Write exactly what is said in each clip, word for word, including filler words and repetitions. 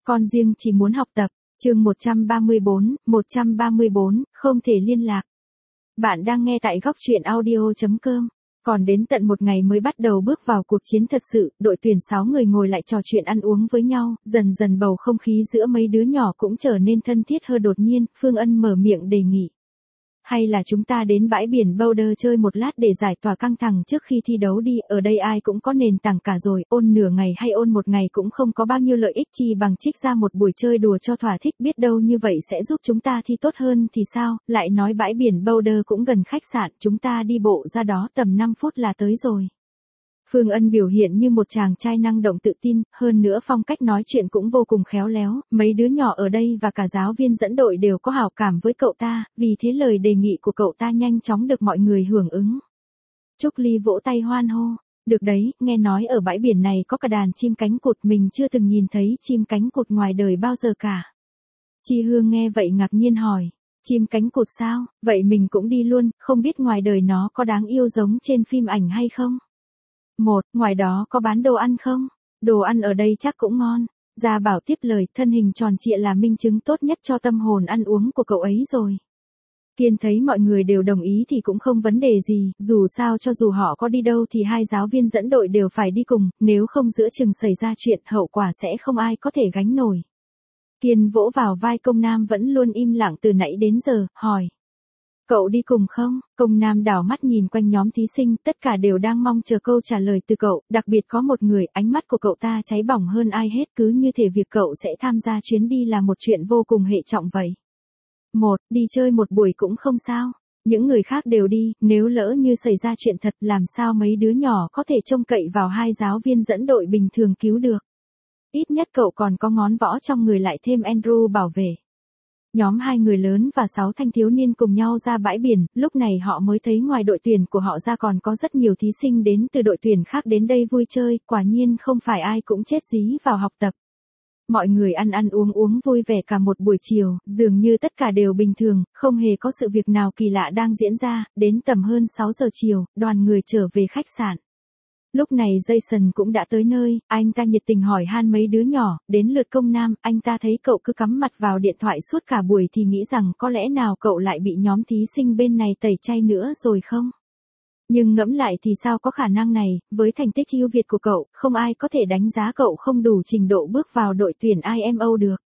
Con riêng chỉ muốn học tập. Chương một trăm ba mươi bốn, một trăm ba mươi bốn, không thể liên lạc. Bạn đang nghe tại góc truyện audio chấm com. Còn đến tận một ngày mới bắt đầu bước vào cuộc chiến thật sự, đội tuyển sáu người ngồi lại trò chuyện ăn uống với nhau, dần dần bầu không khí giữa mấy đứa nhỏ cũng trở nên thân thiết hơn. Đột nhiên, Phương Ân mở miệng đề nghị. Hay là chúng ta đến bãi biển Boulder chơi một lát để giải tỏa căng thẳng trước khi thi đấu đi, ở đây ai cũng có nền tảng cả rồi, ôn nửa ngày hay ôn một ngày cũng không có bao nhiêu lợi ích, chi bằng trích ra một buổi chơi đùa cho thỏa thích, biết đâu như vậy sẽ giúp chúng ta thi tốt hơn thì sao, lại nói bãi biển Boulder cũng gần khách sạn, chúng ta đi bộ ra đó tầm năm phút là tới rồi. Phương Ân biểu hiện như một chàng trai năng động tự tin, hơn nữa phong cách nói chuyện cũng vô cùng khéo léo, mấy đứa nhỏ ở đây và cả giáo viên dẫn đội đều có hảo cảm với cậu ta, vì thế lời đề nghị của cậu ta nhanh chóng được mọi người hưởng ứng. Trúc Ly vỗ tay hoan hô, được đấy, nghe nói ở bãi biển này có cả đàn chim cánh cụt, mình chưa từng nhìn thấy chim cánh cụt ngoài đời bao giờ cả. Chi Hương nghe vậy ngạc nhiên hỏi, chim cánh cụt sao, vậy mình cũng đi luôn, không biết ngoài đời nó có đáng yêu giống trên phim ảnh hay không? Một, ngoài đó có bán đồ ăn không? Đồ ăn ở đây chắc cũng ngon. Gia Bảo tiếp lời, thân hình tròn trịa là minh chứng tốt nhất cho tâm hồn ăn uống của cậu ấy rồi. Kiên thấy mọi người đều đồng ý thì cũng không vấn đề gì, dù sao cho dù họ có đi đâu thì hai giáo viên dẫn đội đều phải đi cùng, nếu không giữa chừng xảy ra chuyện hậu quả sẽ không ai có thể gánh nổi. Kiên vỗ vào vai Công Nam vẫn luôn im lặng từ nãy đến giờ, hỏi. Cậu đi cùng không? Công Nam đảo mắt nhìn quanh nhóm thí sinh, tất cả đều đang mong chờ câu trả lời từ cậu, đặc biệt có một người, ánh mắt của cậu ta cháy bỏng hơn ai hết, cứ như thể việc cậu sẽ tham gia chuyến đi là một chuyện vô cùng hệ trọng vậy. Một, đi chơi một buổi cũng không sao. Những người khác đều đi, nếu lỡ như xảy ra chuyện thật làm sao mấy đứa nhỏ có thể trông cậy vào hai giáo viên dẫn đội bình thường cứu được. Ít nhất cậu còn có ngón võ trong người, lại thêm Andrew bảo vệ. Nhóm hai người lớn và sáu thanh thiếu niên cùng nhau ra bãi biển, lúc này họ mới thấy ngoài đội tuyển của họ ra còn có rất nhiều thí sinh đến từ đội tuyển khác đến đây vui chơi, quả nhiên không phải ai cũng chết dí vào học tập. Mọi người ăn ăn uống uống vui vẻ cả một buổi chiều, dường như tất cả đều bình thường, không hề có sự việc nào kỳ lạ đang diễn ra, đến tầm hơn sáu giờ chiều, đoàn người trở về khách sạn. Lúc này Jason cũng đã tới nơi, anh ta nhiệt tình hỏi han mấy đứa nhỏ, đến lượt Công Nam, anh ta thấy cậu cứ cắm mặt vào điện thoại suốt cả buổi thì nghĩ rằng có lẽ nào cậu lại bị nhóm thí sinh bên này tẩy chay nữa rồi không? Nhưng ngẫm lại thì sao có khả năng này, với thành tích ưu việt của cậu, không ai có thể đánh giá cậu không đủ trình độ bước vào đội tuyển i em o được.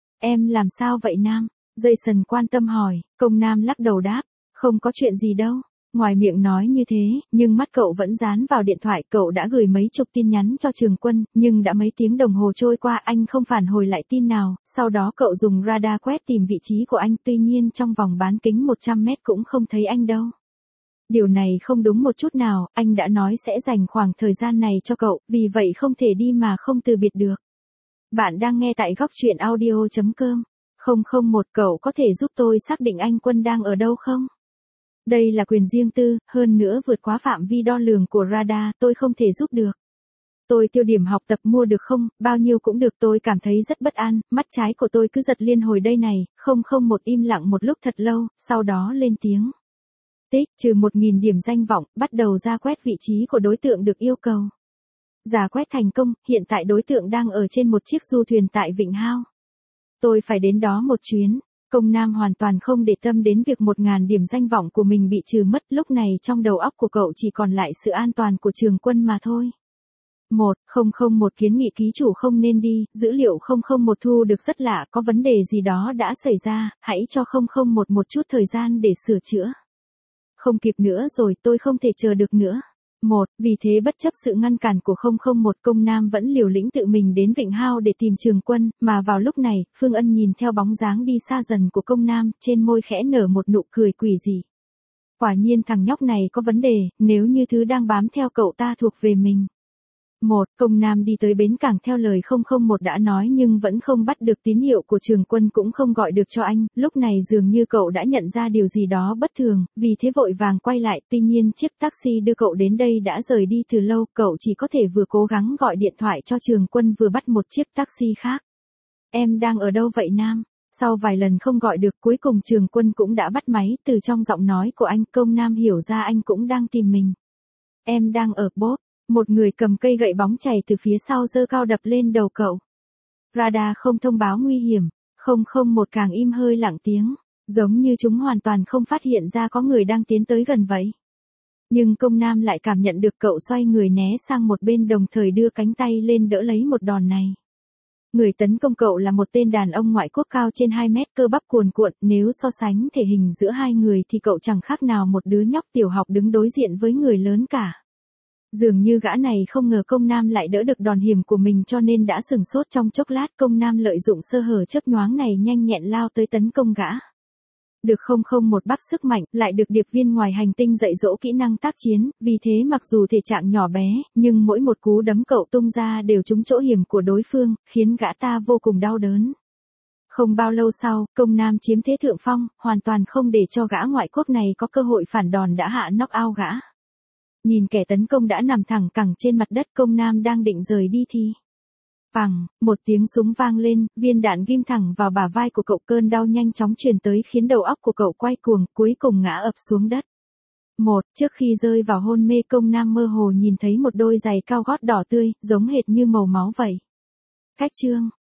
Em làm sao vậy Nam? Jason quan tâm hỏi, Công Nam lắc đầu đáp, không có chuyện gì đâu. Ngoài miệng nói như thế, nhưng mắt cậu vẫn dán vào điện thoại, cậu đã gửi mấy chục tin nhắn cho Trường Quân, nhưng đã mấy tiếng đồng hồ trôi qua anh không phản hồi lại tin nào, sau đó cậu dùng radar quét tìm vị trí của anh, tuy nhiên trong vòng bán kính một trăm mét cũng không thấy anh đâu. Điều này không đúng một chút nào, anh đã nói sẽ dành khoảng thời gian này cho cậu, vì vậy không thể đi mà không từ biệt được. Bạn đang nghe tại góc truyện audio chấm com. Không không một, cậu có thể giúp tôi xác định anh Quân đang ở đâu không? Đây là quyền riêng tư, hơn nữa vượt quá phạm vi đo lường của radar, tôi không thể giúp được. Tôi tiêu điểm học tập mua được không, bao nhiêu cũng được, tôi cảm thấy rất bất an, mắt trái của tôi cứ giật liên hồi đây này, không không một im lặng một lúc thật lâu, sau đó lên tiếng. Tích, trừ một nghìn điểm danh vọng, bắt đầu ra quét vị trí của đối tượng được yêu cầu. Giả quét thành công, hiện tại đối tượng đang ở trên một chiếc du thuyền tại Vịnh Hao. Tôi phải đến đó một chuyến. Công Nam hoàn toàn không để tâm đến việc một ngàn điểm danh vọng của mình bị trừ mất, lúc này trong đầu óc của cậu chỉ còn lại sự an toàn của Trường Quân mà thôi. Một, không không một kiến nghị ký chủ không nên đi, dữ liệu không không một thu được rất lạ, có vấn đề gì đó đã xảy ra, hãy cho không không một một chút thời gian để sửa chữa. Không kịp nữa rồi, tôi không thể chờ được nữa. Một, vì thế bất chấp sự ngăn cản của không không một, Công Nam vẫn liều lĩnh tự mình đến Vịnh Hao để tìm Trường Quân, mà vào lúc này, Phương Ân nhìn theo bóng dáng đi xa dần của Công Nam, trên môi khẽ nở một nụ cười quỷ dị. Quả nhiên thằng nhóc này có vấn đề, nếu như thứ đang bám theo cậu ta thuộc về mình. Một, Công Nam đi tới bến cảng theo lời không không một đã nói nhưng vẫn không bắt được tín hiệu của Trường Quân, cũng không gọi được cho anh, lúc này dường như cậu đã nhận ra điều gì đó bất thường, vì thế vội vàng quay lại, tuy nhiên chiếc taxi đưa cậu đến đây đã rời đi từ lâu, cậu chỉ có thể vừa cố gắng gọi điện thoại cho Trường Quân vừa bắt một chiếc taxi khác. Em đang ở đâu vậy Nam? Sau vài lần không gọi được, cuối cùng Trường Quân cũng đã bắt máy, từ trong giọng nói của anh, Công Nam hiểu ra anh cũng đang tìm mình. Em đang ở Bob. Một người cầm cây gậy bóng chảy từ phía sau giơ cao đập lên đầu cậu. radar không thông báo nguy hiểm, không không một càng im hơi lặng tiếng, giống như chúng hoàn toàn không phát hiện ra có người đang tiến tới gần vậy. Nhưng công nam lại cảm nhận được cậu xoay người né sang một bên đồng thời đưa cánh tay lên đỡ lấy một đòn này. Người tấn công cậu là một tên đàn ông ngoại quốc cao trên hai mét cơ bắp cuồn cuộn, nếu so sánh thể hình giữa hai người thì cậu chẳng khác nào một đứa nhóc tiểu học đứng đối diện với người lớn cả. Dường như gã này không ngờ công nam lại đỡ được đòn hiểm của mình cho nên đã sửng sốt trong chốc lát. Công nam lợi dụng sơ hở chớp nhoáng này nhanh nhẹn lao tới tấn công gã. Được không không một bắc sức mạnh, lại được điệp viên ngoài hành tinh dạy dỗ kỹ năng tác chiến, vì thế mặc dù thể trạng nhỏ bé, nhưng mỗi một cú đấm cậu tung ra đều trúng chỗ hiểm của đối phương, khiến gã ta vô cùng đau đớn. Không bao lâu sau, công nam chiếm thế thượng phong, hoàn toàn không để cho gã ngoại quốc này có cơ hội phản đòn đã hạ knock out gã. Nhìn kẻ tấn công đã nằm thẳng cẳng trên mặt đất, công nam đang định rời đi thì... Phằng, một tiếng súng vang lên, viên đạn ghim thẳng vào bả vai của cậu, cơn đau nhanh chóng truyền tới khiến đầu óc của cậu quay cuồng, cuối cùng ngã ập xuống đất. Một, trước khi rơi vào hôn mê, công nam mơ hồ nhìn thấy một đôi giày cao gót đỏ tươi, giống hệt như màu máu vậy. Cách chương